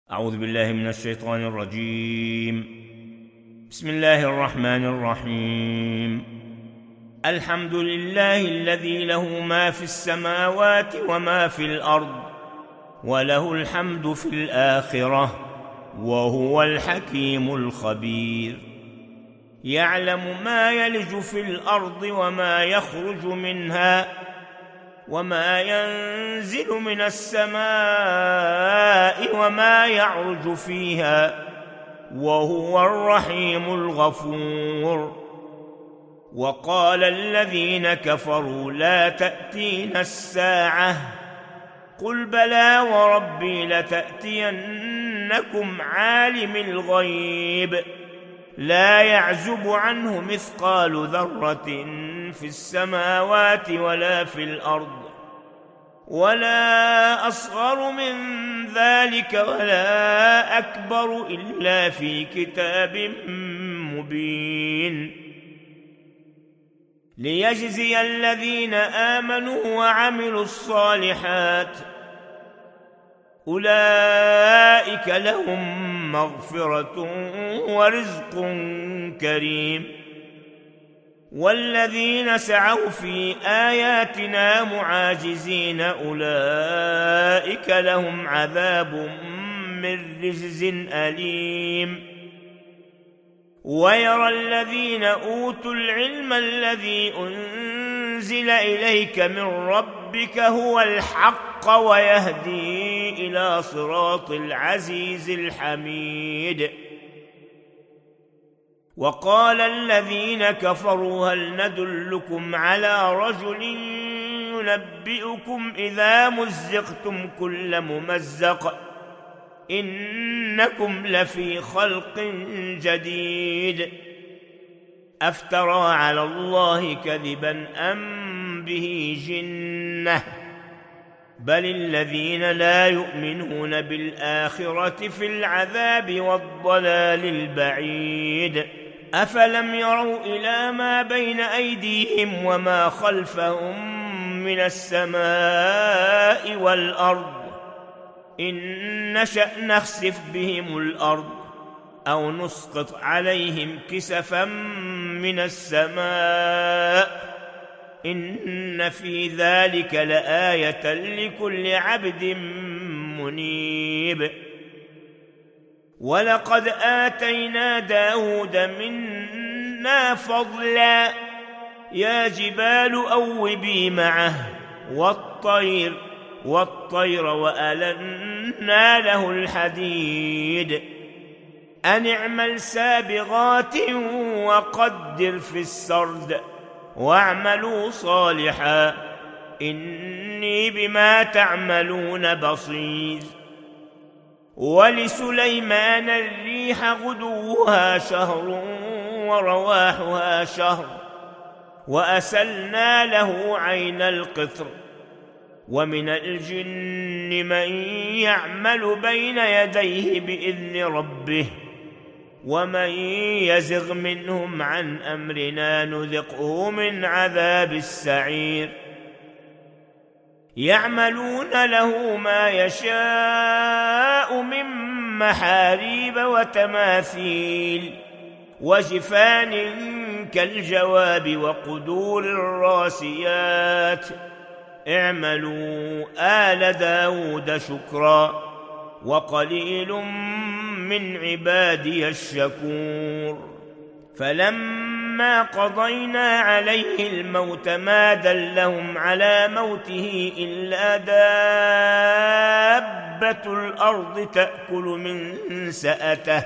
أعوذ بالله من الشيطان الرجيم. بسم الله الرحمن الرحيم. الحمد لله الذي له ما في السماوات وما في الأرض وله الحمد في الآخرة وهو الحكيم الخبير. يعلم ما يلج في الأرض وما يخرج منها وما ينزل من السماء وما يعرج فيها وهو الرحيم الغفور. وقال الذين كفروا لا تأتينا الساعة قل بلى وربي لتأتينكم عالم الغيب لا يعزب عنه مثقال ذرة في السماوات ولا في الأرض ولا أصغر من ذلك ولا أكبر إلا في كتاب مبين ليجزي الذين آمنوا وعملوا الصالحات أولئك لهم مغفرة ورزق كريم. والذين سعوا في آياتنا معاجزين أولئك لهم عذاب من رجز أليم. ويرى الذين أوتوا العلم الذي أنزل إليك من ربك هو الحق ويهدي إلى صراط العزيز الحميد. وقال الذين كفروا هل ندلكم على رجل ينبئكم إذا مزقتم كل ممزق إنكم لفي خلق جديد أفترى على الله كذبا أم به جنة بل الذين لا يؤمنون بالآخرة في العذاب والضلال البعيد. أفلم يروا إلى ما بين أيديهم وما خلفهم من السماء والأرض إن نشأ نخسف بهم الأرض أو نسقط عليهم كسفا من السماء إن في ذلك لآية لكل عبد منيب. ولقد آتينا داود منا فضلا يا جبال أوبي معه والطير وألنا له الحديد أن اعمل سابغات وقدر في السرد واعملوا صالحا إني بما تعملون بصير. ولسليمان الريح غدوها شهر ورواحها شهر وأسلنا له عين القطر. ومن الجن من يعمل بين يديه بإذن ربه ومن يزغ منهم عن أمرنا نذقه من عذاب السعير. يعملون له ما يشاء من محاريب وتماثيل وجفان كالجواب وقدور الراسيات اعملوا آل داود شكرا وقليل من عبادي الشكور. فلما قضينا عليه الموت ما دلهم على موته إلا دابة الأرض تأكل من سأته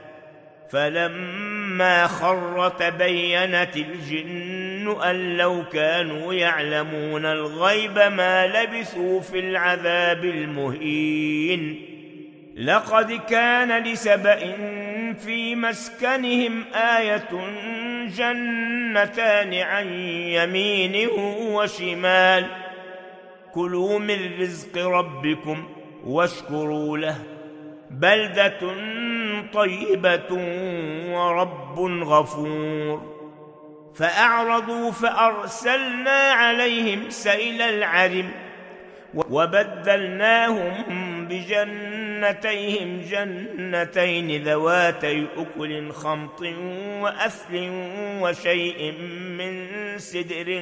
فلما خر تبينت الجن أن لو كانوا يعلمون الغيب ما لبثوا في العذاب المهين. لقد كان لسبإ في مسكنهم آية جنتان عن يمين وشمال كلوا من رزق ربكم واشكروا له بلدة طيبة ورب غفور. فأعرضوا فأرسلنا عليهم سيل العرم وبدلناهم بجنات جنتيهم جنتين ذواتي أكل خمط وأثل وشيء من سدر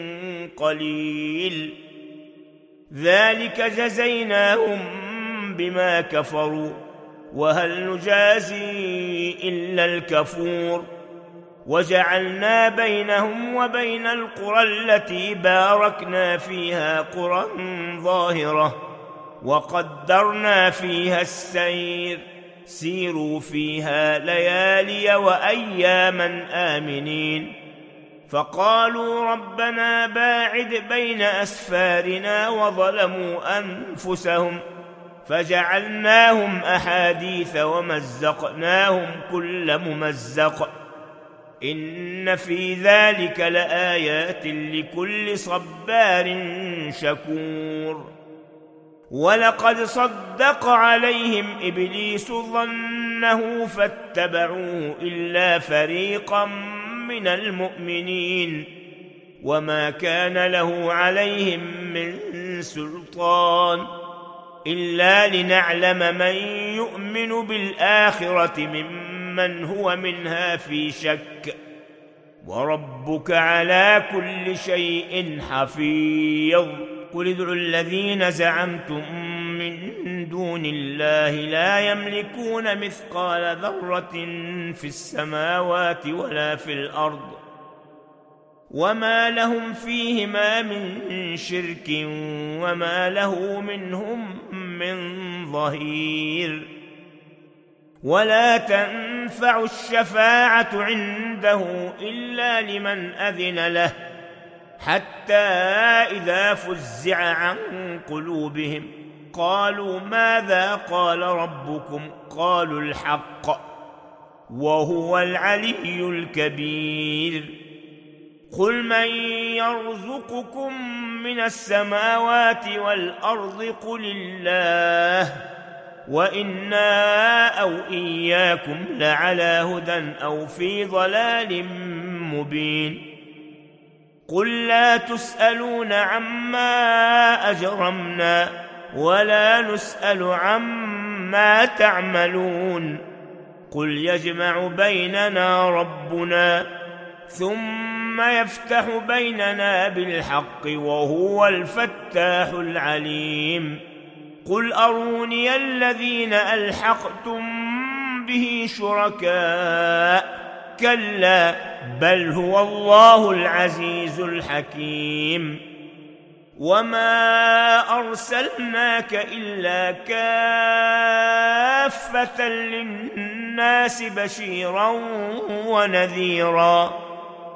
قليل ذلك جزيناهم بما كفروا وهل نجازي إلا الكفور وجعلنا بينهم وبين القرى التي باركنا فيها قرى ظاهرة وقدرنا فيها السير سيروا فيها ليالي وأياما آمنين فقالوا ربنا باعد بين أسفارنا وظلموا أنفسهم فجعلناهم أحاديث ومزقناهم كل ممزق إن في ذلك لآيات لكل صبار شكور ولقد صدق عليهم إبليس ظنه فاتبعوه إلا فريقا من المؤمنين وما كان له عليهم من سلطان إلا لنعلم من يؤمن بالآخرة ممن هو منها في شك وربك على كل شيء حفيظ قل ادعوا الذين زعمتم من دون الله لا يملكون مثقال ذرة في السماوات ولا في الأرض وما لهم فيهما من شرك وما له منهم من ظهير ولا تنفع الشفاعة عنده إلا لمن أذن له حتى إذا فزع عن قلوبهم قالوا ماذا قال ربكم قالوا الحق وهو العلي الكبير قل من يرزقكم من السماوات والأرض قل الله وإنا أو إياكم لعلى هدى أو في ضلال مبين قل لا تسألون عما أجرمنا ولا نسأل عما تعملون قل يجمع بيننا ربنا ثم يفتح بيننا بالحق وهو الفتاح العليم قل أروني الذين ألحقتم به شركاء كلا بل هو الله العزيز الحكيم وما أرسلناك إلا كافة للناس بشيرا ونذيرا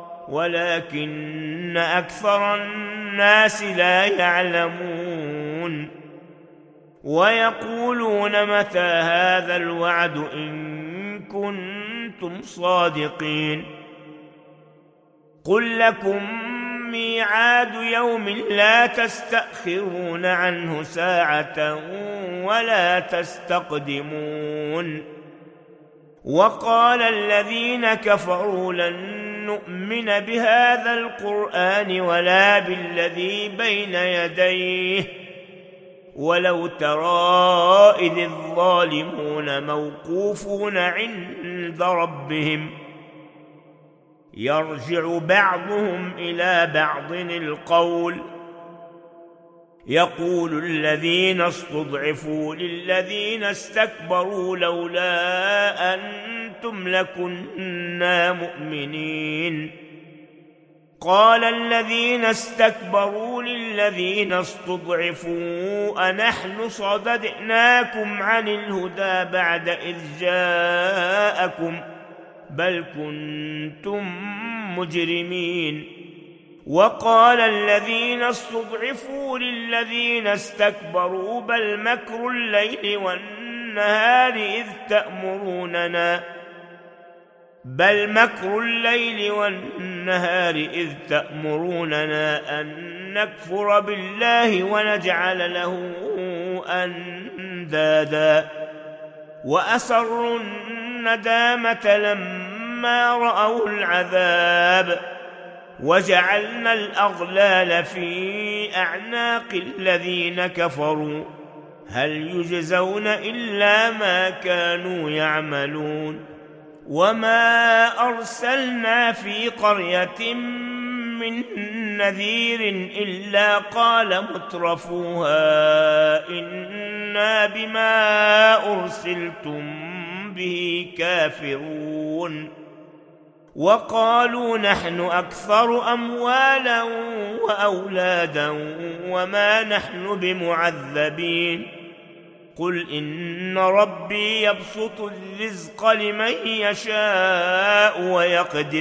ولكن أكثر الناس لا يعلمون ويقولون متى هذا الوعد إن كنتم صادقين قل لكم ميعاد يوم لا تستأخرون عنه ساعة ولا تستقدمون وقال الذين كفروا لن نؤمن بهذا القرآن ولا بالذي بين يديه ولو ترى إذ الظالمون موقوفون عند ربهم يرجع بعضهم إلى بعض القول يقول الذين استضعفوا للذين استكبروا لولا أنتم لكنا مؤمنين قال الذين استكبروا للذين استضعفوا أنحن صددناكم عن الهدى بعد إذ جاءكم بل كنتم مجرمين وقال الذين استضعفوا للذين استكبروا بل مكر الليل والنهار إذ تأمروننا أن نكفر بالله ونجعل له أندادا وأسروا الندامة لما رأوا العذاب وجعلنا الأغلال في أعناق الذين كفروا هل يجزون إلا ما كانوا يعملون وما أرسلنا في قرية من نذير إلا قال مترفوها إنا بما أرسلتم به كافرون وقالوا نحن أكثر أموالا وأولادا وما نحن بمعذبين قل إن ربي يبسط الرزق لمن يشاء ويقدر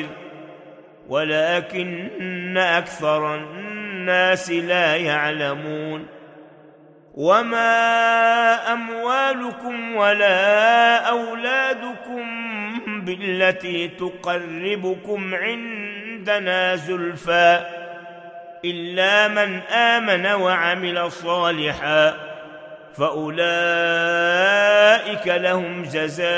ولكن أكثر الناس لا يعلمون وما أموالكم ولا أولادكم بالتي تقربكم عندنا زلفى إلا من آمن وعمل صالحا فأولئك لهم جزاء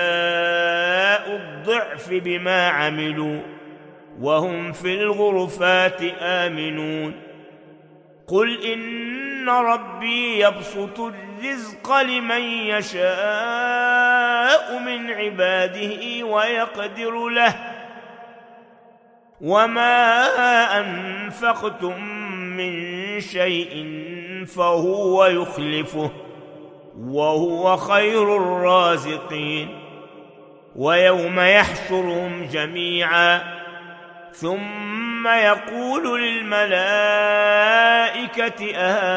الضعف بما عملوا وهم في الغرفات آمنون قل إن ربي يبسط الرزق لمن يشاء من عباده ويقدر له وما أنفقتم من شيء فهو يخلفه وهو خير الرازقين ويوم يحشرهم جميعا ثم يقول للملائكة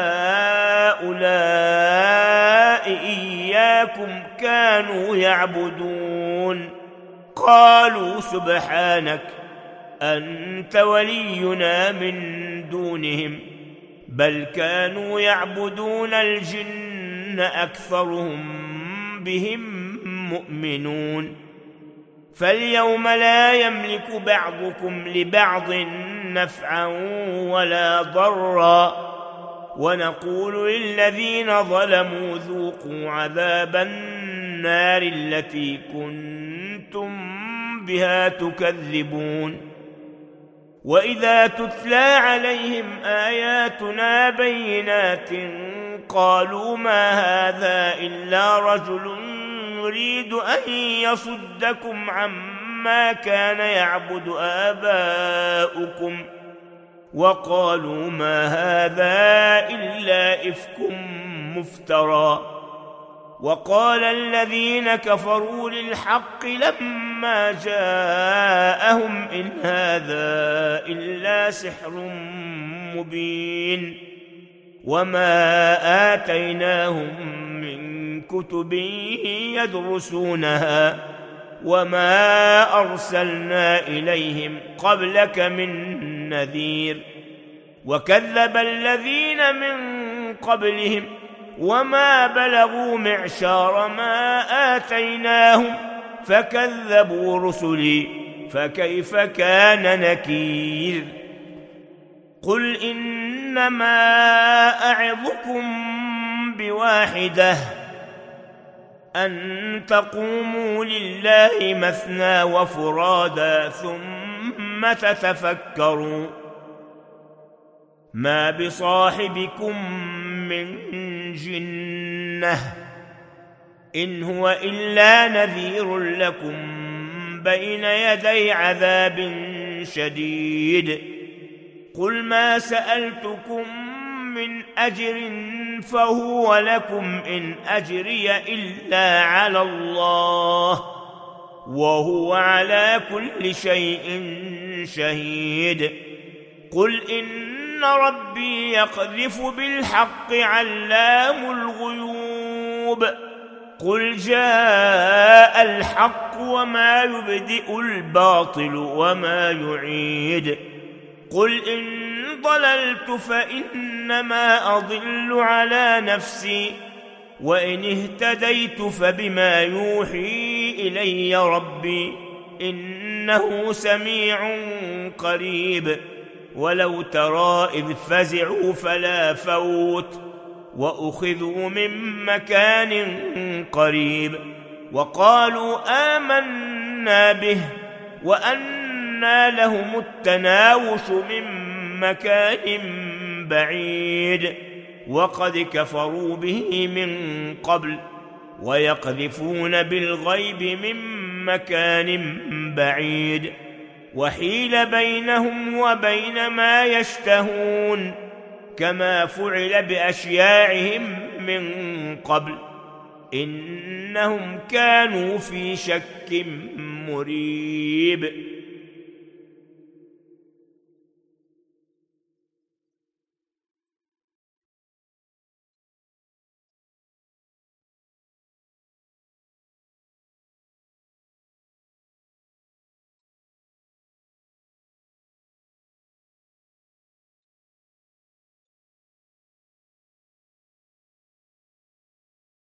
أهؤلاء إياكم كانوا يعبدون قالوا سبحانك أنت ولينا من دونهم بل كانوا يعبدون الجن أكثرهم بهم مؤمنون فاليوم لا يملك بعضكم لبعض نفعا ولا ضرا ونقول للذين ظلموا ذوقوا عذاب النار التي كنتم بها تكذبون وإذا تتلى عليهم آياتنا بينات قالوا ما هذا إلا رجل يريد أن يصدكم عما كان يعبد آباؤكم وقالوا ما هذا إلا إفك مفترى وقال الذين كفروا للحق لما جاءهم إن هذا إلا سحر مبين وما آتيناهم من كتب يدرسونها وما أرسلنا إليهم قبلك من نذير وكذب الذين من قبلهم وما بلغوا معشار ما آتيناهم فكذبوا رسلي فكيف كان نكير قل إنما أعظكم بواحدة أن تقوموا لله مثنى وفرادا ثم تتفكروا ما بصاحبكم من جنة إن هو إلا نذير لكم بين يدي عذاب شديد قل ما سألتكم من أجر فهو لكم إن أجري إلا على الله وهو على كل شيء شهيد قل إن ربي يقذف بالحق علام الغيوب قل جاء الحق وما يبدئ الباطل وما يعيد قل إن ضللت فإنما أضل على نفسي وإن اهتديت فبما يوحي إلي ربي إنه سميع قريب ولو ترى إذ فزعوا فلا فوت وأخذوا من مكان قريب وقالوا آمنا به وأنى لهم التناوش من مكان بعيد وقد كفروا به من قبل ويقذفون بالغيب من مكان بعيد وحيل بينهم وبين ما يشتهون كما فعل بأشياعهم من قبل إنهم كانوا في شك مريب.